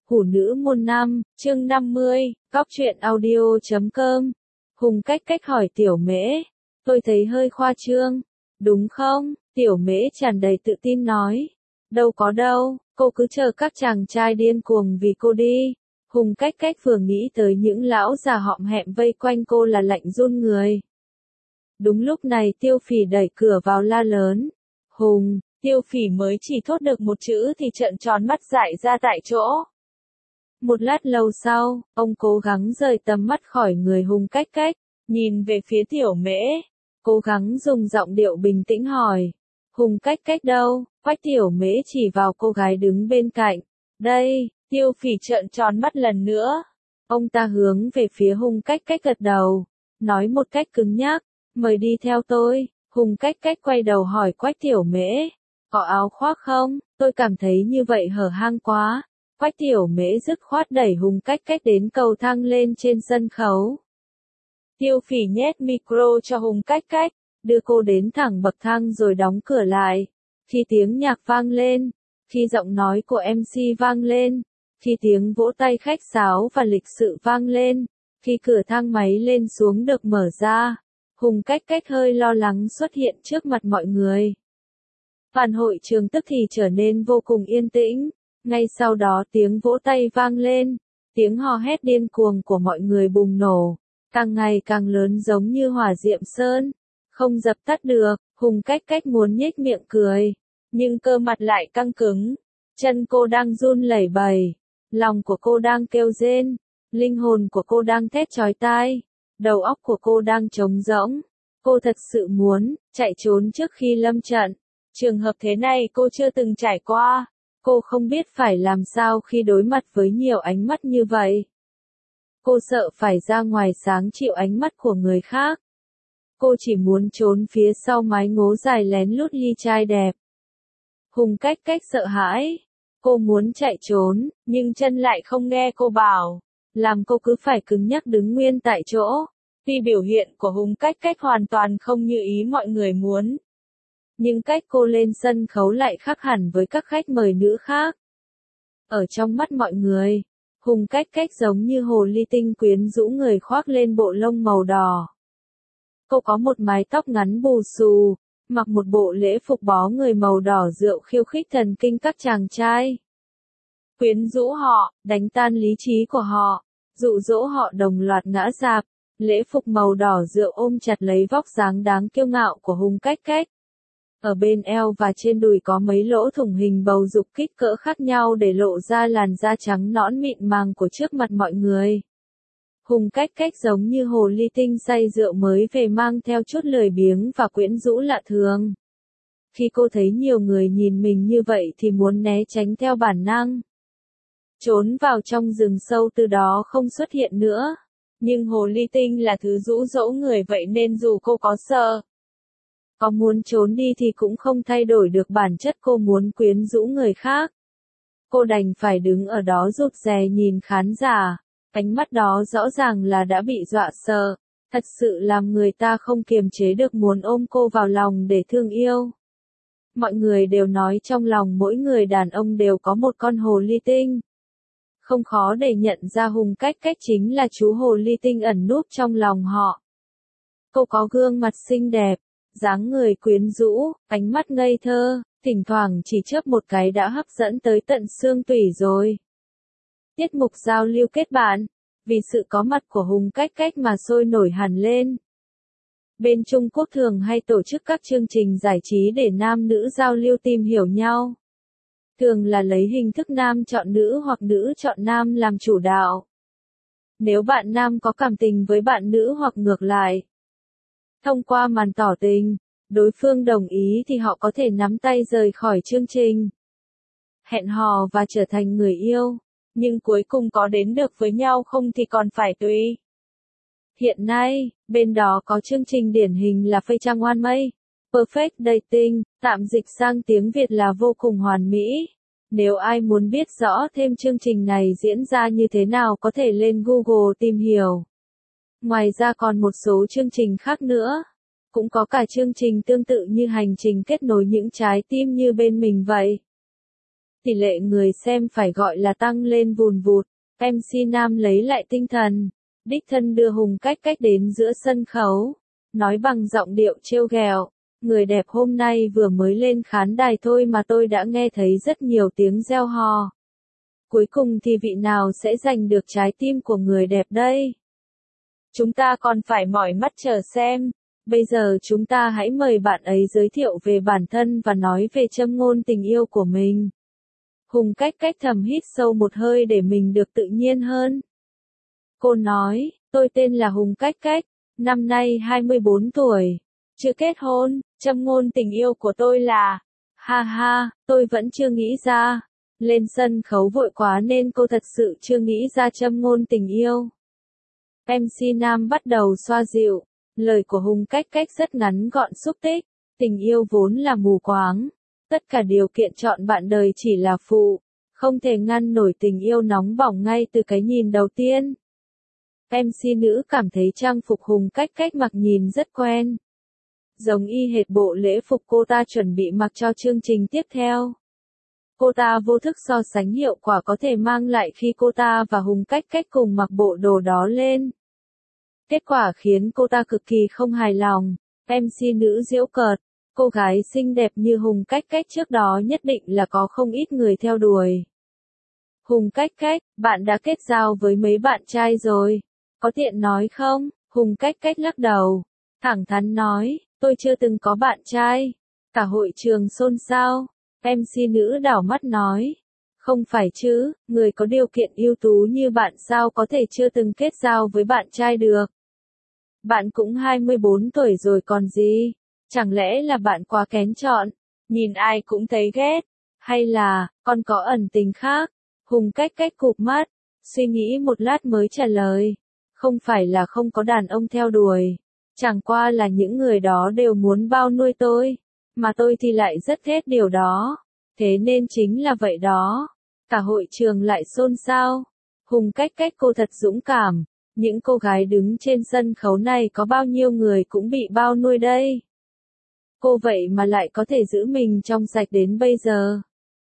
Hủ nữ môn 5, chương 50, Cóc truyện audio.com. Hùng Cách Cách hỏi Tiểu Mễ, tôi thấy hơi khoa trương, đúng không? Tiểu Mễ tràn đầy tự tin nói, đâu có đâu, cô cứ chờ các chàng trai điên cuồng vì cô đi. Hùng Cách Cách vừa nghĩ tới những lão già họm hẹm vây quanh cô là lạnh run người. Đúng lúc này Tiêu Phỉ đẩy cửa vào la lớn, Hùng. Tiêu Phỉ mới chỉ thốt được một chữ thì trợn tròn mắt dại ra tại chỗ. Một lát lâu sau, ông cố gắng rời tầm mắt khỏi người Hùng Cách Cách, nhìn về phía Tiểu Mễ, cố gắng dùng giọng điệu bình tĩnh hỏi, Hùng Cách Cách đâu? Quách Tiểu Mễ chỉ vào cô gái đứng bên cạnh. Đây, Tiêu Phỉ trợn tròn mắt lần nữa. Ông ta hướng về phía Hùng Cách Cách gật đầu, nói một cách cứng nhắc, mời đi theo tôi. Hùng Cách Cách quay đầu hỏi Quách Tiểu Mễ, có áo khoác không? Tôi cảm thấy như vậy hở hang quá. Quách Tiểu Mễ dứt khoát đẩy Hùng Cách Cách đến cầu thang lên trên sân khấu. Tiêu Phỉ nhét micro cho Hùng Cách Cách, đưa cô đến thẳng bậc thang rồi đóng cửa lại. Khi tiếng nhạc vang lên, khi giọng nói của MC vang lên, khi tiếng vỗ tay khách sáo và lịch sự vang lên, khi cửa thang máy lên xuống được mở ra, Hùng Cách Cách hơi lo lắng xuất hiện trước mặt mọi người. Toàn hội trường tức thì trở nên vô cùng yên tĩnh, ngay sau đó tiếng vỗ tay vang lên, tiếng hò hét điên cuồng của mọi người bùng nổ, càng ngày càng lớn giống như hỏa diệm sơn, không dập tắt được. Hùng Cách Cách muốn nhếch miệng cười, nhưng cơ mặt lại căng cứng, chân cô đang run lẩy bẩy, lòng của cô đang kêu rên, linh hồn của cô đang thét chói tai, đầu óc của cô đang trống rỗng, cô thật sự muốn chạy trốn trước khi lâm trận. Trường hợp thế này cô chưa từng trải qua, cô không biết phải làm sao khi đối mặt với nhiều ánh mắt như vậy. Cô sợ phải ra ngoài sáng chịu ánh mắt của người khác. Cô chỉ muốn trốn phía sau mái ngố dài lén lút ly trai đẹp. Hùng Cách Cách sợ hãi. Cô muốn chạy trốn, nhưng chân lại không nghe cô bảo, làm cô cứ phải cứng nhắc đứng nguyên tại chỗ. Tuy biểu hiện của Hùng Cách Cách hoàn toàn không như ý mọi người muốn, nhưng cách cô lên sân khấu lại khác hẳn với các khách mời nữ khác. Ở trong mắt mọi người, Hùng Cách Cách giống như hồ ly tinh quyến rũ người khoác lên bộ lông màu đỏ. Cô có một mái tóc ngắn bù xù, mặc một bộ lễ phục bó người màu đỏ rượu khiêu khích thần kinh các chàng trai. Quyến rũ họ, đánh tan lý trí của họ, dụ dỗ họ đồng loạt ngã rạp. Lễ phục màu đỏ rượu ôm chặt lấy vóc dáng đáng kiêu ngạo của Hùng Cách Cách. Ở bên eo và trên đùi có mấy lỗ thủng hình bầu dục kích cỡ khác nhau để lộ ra làn da trắng nõn mịn màng của trước mặt mọi người. Hùng Cách Cách giống như hồ ly tinh say rượu mới về mang theo chút lười biếng và quyến rũ lạ thường. Khi cô thấy nhiều người nhìn mình như vậy thì muốn né tránh theo bản năng, trốn vào trong rừng sâu từ đó không xuất hiện nữa. Nhưng hồ ly tinh là thứ dụ dỗ người vậy nên dù cô có sợ, có muốn trốn đi thì cũng không thay đổi được bản chất cô muốn quyến rũ người khác. Cô đành phải đứng ở đó rụt rè nhìn khán giả, ánh mắt đó rõ ràng là đã bị dọa sợ, thật sự làm người ta không kiềm chế được muốn ôm cô vào lòng để thương yêu. Mọi người đều nói trong lòng mỗi người đàn ông đều có một con hồ ly tinh. Không khó để nhận ra Hùng Cách Cách chính là chú hồ ly tinh ẩn núp trong lòng họ. Cô có gương mặt xinh đẹp, dáng người quyến rũ, ánh mắt ngây thơ, thỉnh thoảng chỉ chớp một cái đã hấp dẫn tới tận xương tủy rồi. Tiết mục giao lưu kết bạn, vì sự có mặt của Hùng Cách Cách mà sôi nổi hẳn lên. Bên Trung Quốc thường hay tổ chức các chương trình giải trí để nam nữ giao lưu tìm hiểu nhau. Thường là lấy hình thức nam chọn nữ hoặc nữ chọn nam làm chủ đạo. Nếu bạn nam có cảm tình với bạn nữ hoặc ngược lại, thông qua màn tỏ tình, đối phương đồng ý thì họ có thể nắm tay rời khỏi chương trình, hẹn hò và trở thành người yêu, nhưng cuối cùng có đến được với nhau không thì còn phải tùy. Hiện nay, bên đó có chương trình điển hình là Phây Trang One Mây, Perfect Dating, tạm dịch sang tiếng Việt là vô cùng hoàn mỹ. Nếu ai muốn biết rõ thêm chương trình này diễn ra như thế nào có thể lên Google tìm hiểu. Ngoài ra còn một số chương trình khác nữa. Cũng có cả chương trình tương tự như hành trình kết nối những trái tim như bên mình vậy. tỷ lệ người xem phải gọi là tăng lên vùn vụt. MC nam lấy lại tinh thần, đích thân đưa Hùng Cách Cách đến giữa sân khấu, nói bằng giọng điệu trêu ghẹo, người đẹp hôm nay vừa mới lên khán đài thôi mà tôi đã nghe thấy rất nhiều tiếng reo hò. Cuối cùng thì vị nào sẽ giành được trái tim của người đẹp đây? Chúng ta còn phải mỏi mắt chờ xem. Bây giờ chúng ta hãy mời bạn ấy giới thiệu về bản thân và nói về châm ngôn tình yêu của mình. Hùng Cách Cách thầm hít sâu một hơi để mình được tự nhiên hơn. Cô nói, tôi tên là Hùng Cách Cách, năm nay 24 tuổi, chưa kết hôn, châm ngôn tình yêu của tôi là, ha ha, tôi vẫn chưa nghĩ ra. Lên sân khấu vội quá nên cô thật sự chưa nghĩ ra châm ngôn tình yêu. MC nam bắt đầu xoa dịu, lời của Hùng Cách Cách rất ngắn gọn xúc tích, tình yêu vốn là mù quáng, tất cả điều kiện chọn bạn đời chỉ là phụ, không thể ngăn nổi tình yêu nóng bỏng ngay từ cái nhìn đầu tiên. MC nữ cảm thấy trang phục Hùng Cách Cách mặc nhìn rất quen, giống y hệt bộ lễ phục cô ta chuẩn bị mặc cho chương trình tiếp theo. Cô ta vô thức so sánh hiệu quả có thể mang lại khi cô ta và Hùng Cách Cách cùng mặc bộ đồ đó lên. Kết quả khiến cô ta cực kỳ không hài lòng. MC nữ giễu cợt, cô gái xinh đẹp như Hùng Cách Cách trước đó nhất định là có không ít người theo đuổi. Hùng Cách Cách, bạn đã kết giao với mấy bạn trai rồi, có tiện nói không? Hùng Cách Cách lắc đầu, thẳng thắn nói, tôi chưa từng có bạn trai. Cả hội trường xôn xao. MC nữ đảo mắt nói, không phải chứ, người có điều kiện ưu tú như bạn sao có thể chưa từng kết giao với bạn trai được. Bạn cũng 24 tuổi rồi còn gì, chẳng lẽ là bạn quá kén chọn, nhìn ai cũng thấy ghét, hay là, còn có ẩn tình khác? Hùng Cách Cách cụp mắt, suy nghĩ một lát mới trả lời, không phải là không có đàn ông theo đuổi, chẳng qua là những người đó đều muốn bao nuôi tôi. Mà tôi thì lại rất ghét điều đó. Thế nên chính là vậy đó. Cả hội trường lại xôn xao. Hùng Cách Cách cô thật dũng cảm. Những cô gái đứng trên sân khấu này có bao nhiêu người cũng bị bao nuôi đây. Cô vậy mà lại có thể giữ mình trong sạch đến bây giờ.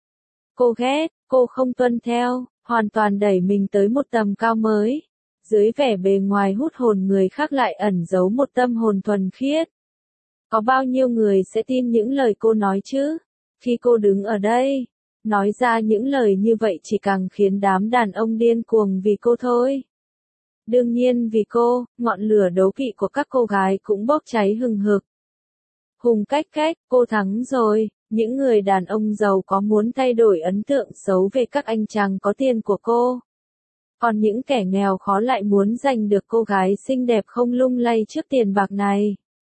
Cô ghét, cô không tuân theo, hoàn toàn đẩy mình tới một tầm cao mới. Dưới vẻ bề ngoài hút hồn người khác lại ẩn giấu một tâm hồn thuần khiết. Có bao nhiêu người sẽ tin những lời cô nói chứ? Khi cô đứng ở đây, nói ra những lời như vậy chỉ càng khiến đám đàn ông điên cuồng vì cô thôi. Đương nhiên vì cô, ngọn lửa đố kỵ của các cô gái cũng bốc cháy hừng hực. Hùng Cách Cách, cô thắng rồi, những người đàn ông giàu có muốn thay đổi ấn tượng xấu về các anh chàng có tiền của cô. Còn những kẻ nghèo khó lại muốn giành được cô gái xinh đẹp không lung lay trước tiền bạc này.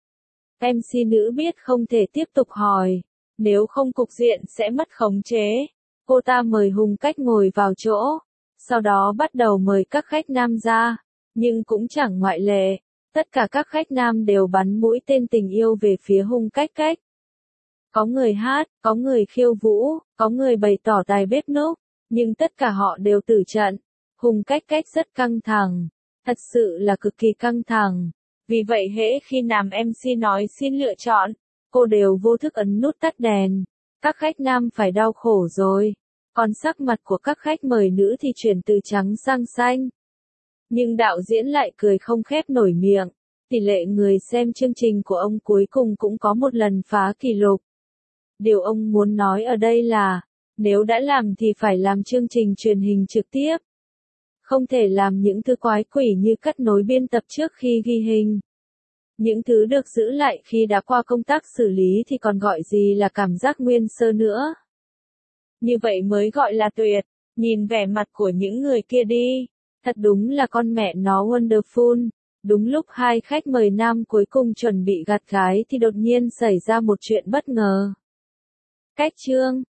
MC nữ biết không thể tiếp tục hỏi, nếu không cục diện sẽ mất khống chế. Cô ta mời Hùng Cách ngồi vào chỗ, sau đó bắt đầu mời các khách nam ra, nhưng cũng chẳng ngoại lệ, tất cả các khách nam đều bắn mũi tên tình yêu về phía Hùng Cách Cách. Có người hát, có người khiêu vũ, có người bày tỏ tài bếp núc, nhưng tất cả họ đều tử trận. Hùng Cách Cách rất căng thẳng, thật sự là cực kỳ căng thẳng. Vì vậy hễ khi nam MC nói xin lựa chọn, cô đều vô thức ấn nút tắt đèn. Các khách nam phải đau khổ rồi. Còn sắc mặt của các khách mời nữ thì chuyển từ trắng sang xanh. Nhưng đạo diễn lại cười không khép nổi miệng. Tỷ lệ người xem chương trình của ông cuối cùng cũng có một lần phá kỷ lục. Điều ông muốn nói ở đây là, nếu đã làm thì phải làm chương trình truyền hình trực tiếp. Không thể làm những thứ quái quỷ như cắt nối biên tập trước khi ghi hình. Những thứ được giữ lại khi đã qua công tác xử lý thì còn gọi gì là cảm giác nguyên sơ nữa. Như vậy mới gọi là tuyệt, nhìn vẻ mặt của những người kia đi. Thật đúng là con mẹ nó wonderful. Đúng lúc hai khách mời nam cuối cùng chuẩn bị gặt gái thì đột nhiên xảy ra một chuyện bất ngờ. Cách chương